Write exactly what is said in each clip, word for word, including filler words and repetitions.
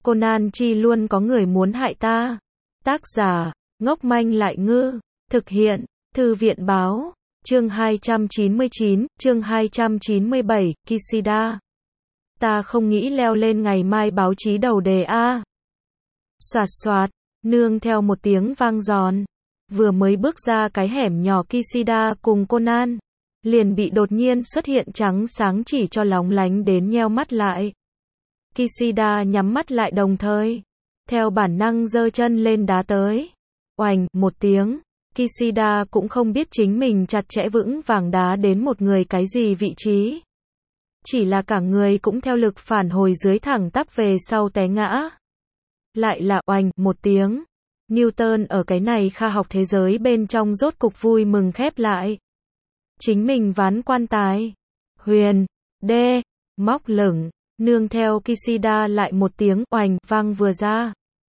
Conan chi luôn có người muốn hại ta. Tác giả, ngốc manh lại ngư. Thực hiện, Thư viện báo. Chương hai trăm chín mươi chín, chương hai trăm chín mươi bảy, Kishida. Ta không nghĩ leo lên ngày mai báo chí đầu đề a. Soạt soạt, nương theo một tiếng vang giòn. Vừa mới bước ra cái hẻm nhỏ, Kishida cùng Conan liền bị đột nhiên xuất hiện trắng sáng chỉ cho lóng lánh đến nheo mắt lại. Kishida nhắm mắt lại đồng thời theo bản năng giơ chân lên đá tới. Oành, một tiếng, Kishida cũng không biết chính mình chặt chẽ vững vàng đá đến một người cái gì vị trí. Chỉ là cả người cũng theo lực phản hồi dưới thẳng tắp về sau té ngã. Lại là oành, một tiếng. Newton ở cái này kha học thế giới bên trong rốt cục vui mừng khép lại. Chính mình ván quan tài. Huyền, đê, móc lửng, nương theo Kishida lại một tiếng oành vang vừa ra.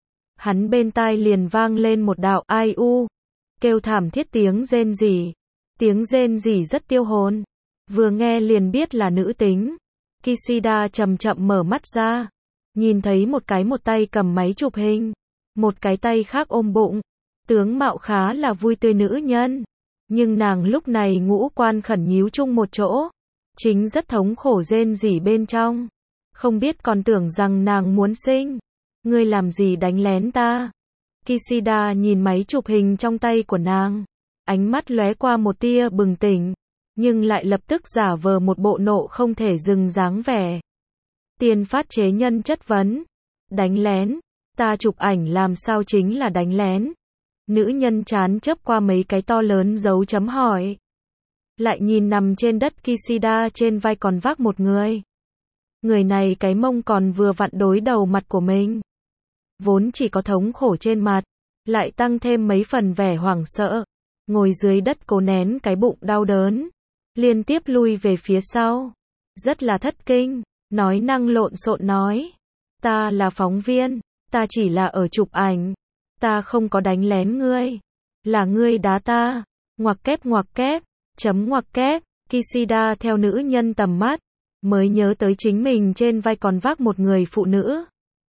Hắn bên tai liền vang lên một đạo ai u, kêu thảm thiết tiếng rên rỉ. Tiếng rên rỉ rất tiêu hồn. Vừa nghe liền biết là nữ tính. Kishida chậm chậm mở mắt ra. Nhìn thấy một cái một tay cầm máy chụp hình. Một cái tay khác ôm bụng. Tướng mạo khá là vui tươi nữ nhân. Nhưng nàng lúc này ngũ quan khẩn nhíu chung một chỗ. Chính rất thống khổ rên rỉ bên trong. Không biết còn tưởng rằng nàng muốn sinh. Ngươi làm gì đánh lén ta? Kishida nhìn máy chụp hình trong tay của nàng. Ánh mắt lóe qua một tia bừng tỉnh. Nhưng lại lập tức giả vờ một bộ nộ không thể dừng dáng vẻ. Tiền phát chế nhân chất vấn. Đánh lén? Ta chụp ảnh làm sao chính là đánh lén? Nữ nhân chán chớp qua mấy cái to lớn dấu chấm hỏi. Lại nhìn nằm trên đất Kishida, trên vai còn vác một người. Người này cái mông còn vừa vặn đối đầu mặt của mình. Vốn chỉ có thống khổ trên mặt, lại tăng thêm mấy phần vẻ hoảng sợ. Ngồi dưới đất cố nén cái bụng đau đớn. Liên tiếp lui về phía sau. Rất là thất kinh. Nói năng lộn xộn nói. Ta là phóng viên. Ta chỉ là ở chụp ảnh. Ta không có đánh lén ngươi. Là ngươi đá ta. Ngoặc kép ngoặc kép. Chấm ngoặc kép. Kishida theo nữ nhân tầm mắt. Mới nhớ tới chính mình trên vai còn vác một người phụ nữ.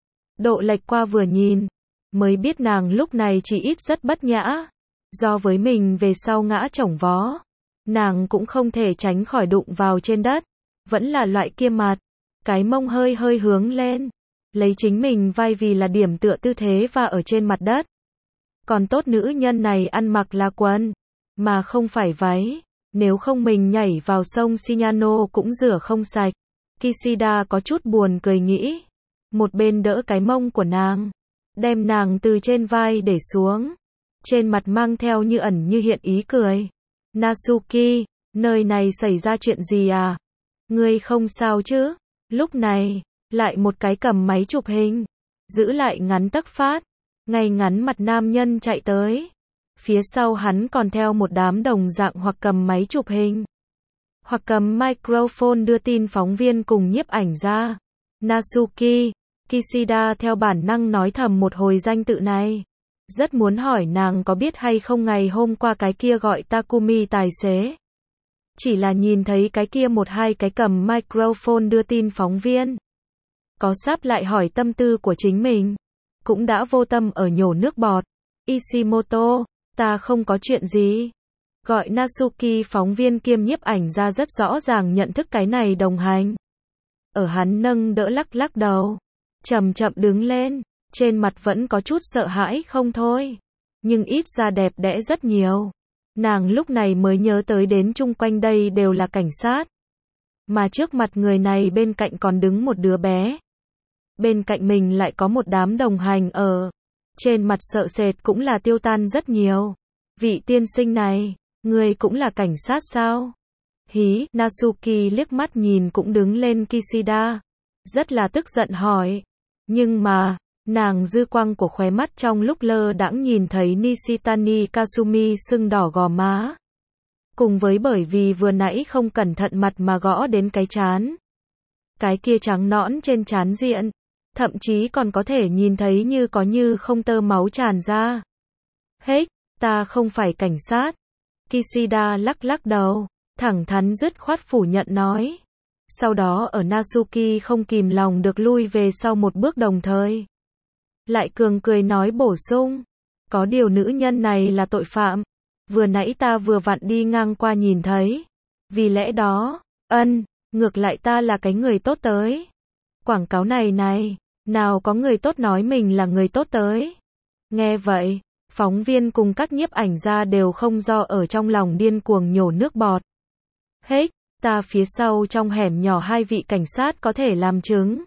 Độ lệch qua vừa nhìn. Mới biết nàng lúc này chỉ ít rất bất nhã. Do với mình về sau ngã chổng vó. Nàng cũng không thể tránh khỏi đụng vào trên đất. Vẫn là loại kia mặt. Cái mông hơi hơi hướng lên. Lấy chính mình vai vì là điểm tựa tư thế và ở trên mặt đất. Còn tốt nữ nhân này ăn mặc là quần. Mà không phải váy. Nếu không mình nhảy vào sông Signano cũng rửa không sạch. Kishida có chút buồn cười nghĩ. Một bên đỡ cái mông của nàng. Đem nàng từ trên vai để xuống. Trên mặt mang theo như ẩn như hiện ý cười. Natsuki, nơi này xảy ra chuyện gì à? Ngươi không sao chứ? Lúc này, lại một cái cầm máy chụp hình. Giữ lại ngắn tấc phát. Ngay ngắn mặt nam nhân chạy tới. Phía sau hắn còn theo một đám đồng dạng hoặc cầm máy chụp hình. Hoặc cầm microphone đưa tin phóng viên cùng nhiếp ảnh ra. Natsuki, Kishida theo bản năng nói thầm một hồi danh tự này. Rất muốn hỏi nàng có biết hay không ngày hôm qua cái kia gọi Takumi tài xế. Chỉ là nhìn thấy cái kia một hai cái cầm microphone đưa tin phóng viên. Có sắp lại hỏi tâm tư của chính mình. Cũng đã vô tâm ở nhổ nước bọt. Ishimoto, ta không có chuyện gì. Gọi Natsuki phóng viên kiêm nhiếp ảnh ra rất rõ ràng nhận thức cái này đồng hành. Ở hắn nâng đỡ lắc lắc đầu. Chậm chậm đứng lên. Trên mặt vẫn có chút sợ hãi không thôi. Nhưng ít ra đẹp đẽ rất nhiều. Nàng lúc này mới nhớ tới đến chung quanh đây đều là cảnh sát. Mà trước mặt người này bên cạnh còn đứng một đứa bé. Bên cạnh mình lại có một đám đồng hành ở. Trên mặt sợ sệt cũng là tiêu tan rất nhiều. Vị tiên sinh này, người cũng là cảnh sát sao? Hí, Natsuki liếc mắt nhìn cũng đứng lên Kishida. Rất là tức giận hỏi. Nhưng mà, nàng dư quang của khóe mắt trong lúc lơ đãng nhìn thấy Nishitani Kasumi sưng đỏ gò má. Cùng với bởi vì vừa nãy không cẩn thận mặt mà gõ đến cái trán. Cái kia trắng nõn trên trán diện. Thậm chí còn có thể nhìn thấy như có như không tơ máu tràn ra. Hết, ta không phải cảnh sát. Kishida lắc lắc đầu. Thẳng thắn dứt khoát phủ nhận nói. Sau đó ở Natsuki không kìm lòng được lui về sau một bước đồng thời. Lại cường cười nói bổ sung. Có điều nữ nhân này là tội phạm. Vừa nãy ta vừa vặn đi ngang qua nhìn thấy. Vì lẽ đó, ân, ngược lại ta là cái người tốt tới. Quảng cáo này này, nào có người tốt nói mình là người tốt tới. Nghe vậy, phóng viên cùng các nhiếp ảnh gia đều không do ở trong lòng điên cuồng nhổ nước bọt. Hết, ta phía sau trong hẻm nhỏ hai vị cảnh sát có thể làm chứng.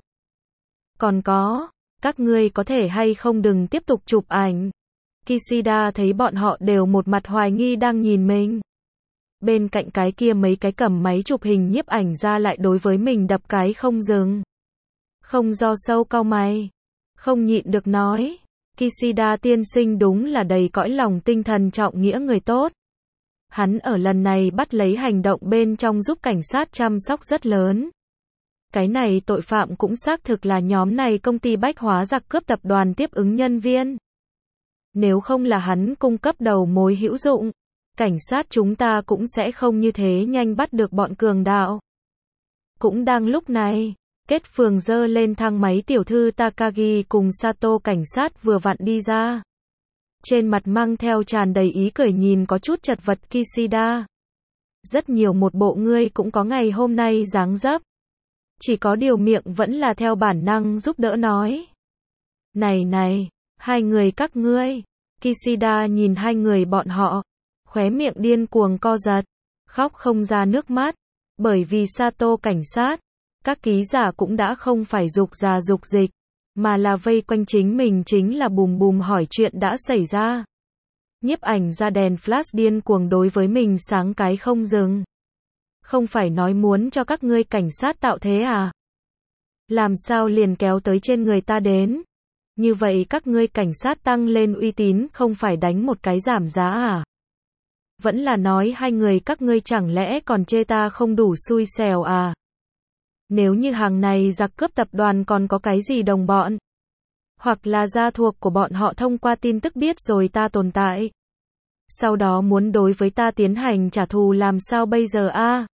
Còn có, các ngươi có thể hay không đừng tiếp tục chụp ảnh. Kishida thấy bọn họ đều một mặt hoài nghi đang nhìn mình. Bên cạnh cái kia mấy cái cầm máy chụp hình nhiếp ảnh ra lại đối với mình đập cái không dừng. Không do sâu cau mày. Không nhịn được nói. Kishida tiên sinh đúng là đầy cõi lòng tinh thần trọng nghĩa người tốt. Hắn ở lần này bắt lấy hành động bên trong giúp cảnh sát chăm sóc rất lớn. Cái này tội phạm cũng xác thực là nhóm này công ty bách hóa giặc cướp tập đoàn tiếp ứng nhân viên. Nếu không là hắn cung cấp đầu mối hữu dụng, cảnh sát chúng ta cũng sẽ không như thế nhanh bắt được bọn cường đạo. Cũng đang lúc này, Kết Phường giơ lên thang máy tiểu thư Takagi cùng Sato cảnh sát vừa vặn đi ra. Trên mặt mang theo tràn đầy ý cười nhìn có chút chật vật Kishida. Rất nhiều một bộ ngươi cũng có ngày hôm nay dáng dấp. Chỉ có điều miệng vẫn là theo bản năng giúp đỡ nói. Này này, hai người các ngươi. Kishida nhìn hai người bọn họ. Khóe miệng điên cuồng co giật. Khóc không ra nước mắt. Bởi vì Sato cảnh sát. Các ký giả cũng đã không phải dục già dục dịch. Mà là vây quanh chính mình chính là bùm bùm hỏi chuyện đã xảy ra. Nhiếp ảnh ra đèn flash điên cuồng đối với mình sáng cái không dừng. Không phải nói muốn cho các ngươi cảnh sát tạo thế à? Làm sao liền kéo tới trên người ta đến? Như vậy các ngươi cảnh sát tăng lên uy tín không phải đánh một cái giảm giá à? Vẫn là nói hai người các ngươi chẳng lẽ còn chê ta không đủ xui xẻo à? Nếu như hàng này giặc cướp tập đoàn còn có cái gì đồng bọn, hoặc là gia thuộc của bọn họ thông qua tin tức biết rồi ta tồn tại, sau đó muốn đối với ta tiến hành trả thù làm sao bây giờ a? À?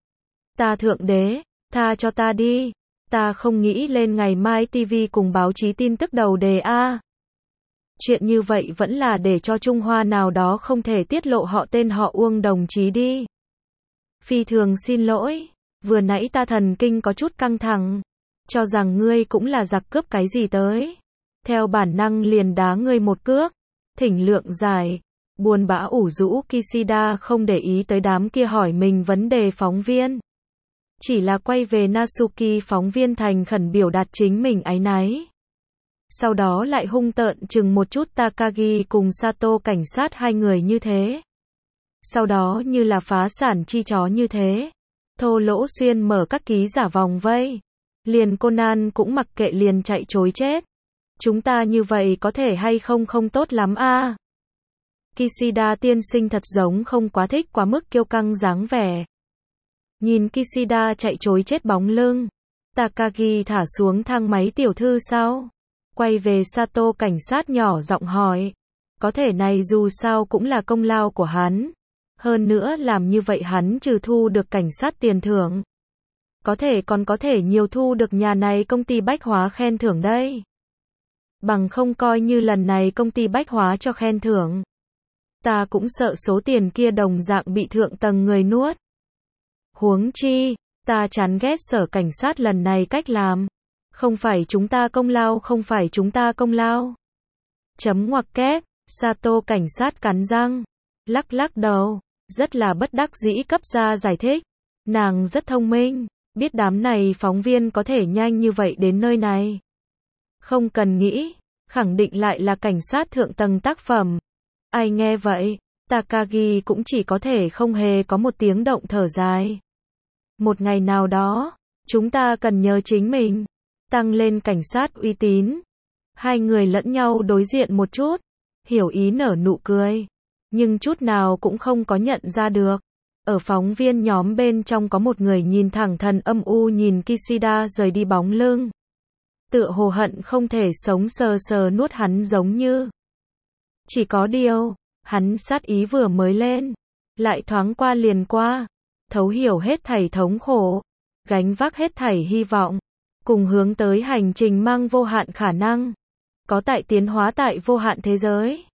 Ta thượng đế, tha cho ta đi, ta không nghĩ lên ngày mai ti vi cùng báo chí tin tức đầu đề a. À? Chuyện như vậy vẫn là để cho Trung Hoa nào đó không thể tiết lộ họ tên họ Uông đồng chí đi. Phi thường xin lỗi. Vừa nãy ta thần kinh có chút căng thẳng, cho rằng ngươi cũng là giặc cướp cái gì tới. Theo bản năng liền đá ngươi một cước. Thỉnh lượng giải, buồn bã ủ rũ Kishida không để ý tới đám kia hỏi mình vấn đề phóng viên. Chỉ là quay về Natsuki phóng viên thành khẩn biểu đạt chính mình áy náy. Sau đó lại hung tợn chừng một chút Takagi cùng Sato cảnh sát hai người như thế. Sau đó như là phá sản chi chó như thế. Thô lỗ xuyên mở các ký giả vòng vây. Liền Conan cũng mặc kệ liền chạy chối chết. Chúng ta như vậy có thể hay không không tốt lắm a. À? Kishida tiên sinh thật giống không quá thích quá mức kiêu căng dáng vẻ. Nhìn Kishida chạy chối chết bóng lưng. Takagi thả xuống thang máy tiểu thư sau. Quay về Sato cảnh sát nhỏ giọng hỏi. Có thể này dù sao cũng là công lao của hắn. Hơn nữa làm như vậy hắn trừ thu được cảnh sát tiền thưởng. Có thể còn có thể nhiều thu được nhà này công ty bách hóa khen thưởng đây. Bằng không coi như lần này công ty bách hóa cho khen thưởng. Ta cũng sợ số tiền kia đồng dạng bị thượng tầng người nuốt. Huống chi, ta chán ghét sở cảnh sát lần này cách làm. Không phải chúng ta công lao không phải chúng ta công lao. Chấm ngoặc kép, Sato cảnh sát cắn răng. Lắc lắc đầu. Rất là bất đắc dĩ cấp ra giải thích. Nàng rất thông minh, biết đám này phóng viên có thể nhanh như vậy đến nơi này. Không cần nghĩ, khẳng định lại là cảnh sát thượng tầng tác phẩm. Ai nghe vậy, Takagi cũng chỉ có thể không hề có một tiếng động thở dài. Một ngày nào đó, chúng ta cần nhờ chính mình, tăng lên cảnh sát uy tín. Hai người lẫn nhau đối diện một chút, hiểu ý nở nụ cười. Nhưng chút nào cũng không có nhận ra được. Ở phóng viên nhóm bên trong có một người nhìn thẳng thần âm u nhìn Kishida rời đi bóng lưng. Tựa hồ hận không thể sống sờ sờ nuốt hắn giống như. Chỉ có điều, hắn sát ý vừa mới lên, lại thoáng qua liền qua, thấu hiểu hết thảy thống khổ. gánh vác hết thảy hy vọng, cùng hướng tới hành trình mang vô hạn khả năng, có tại tiến hóa tại vô hạn thế giới.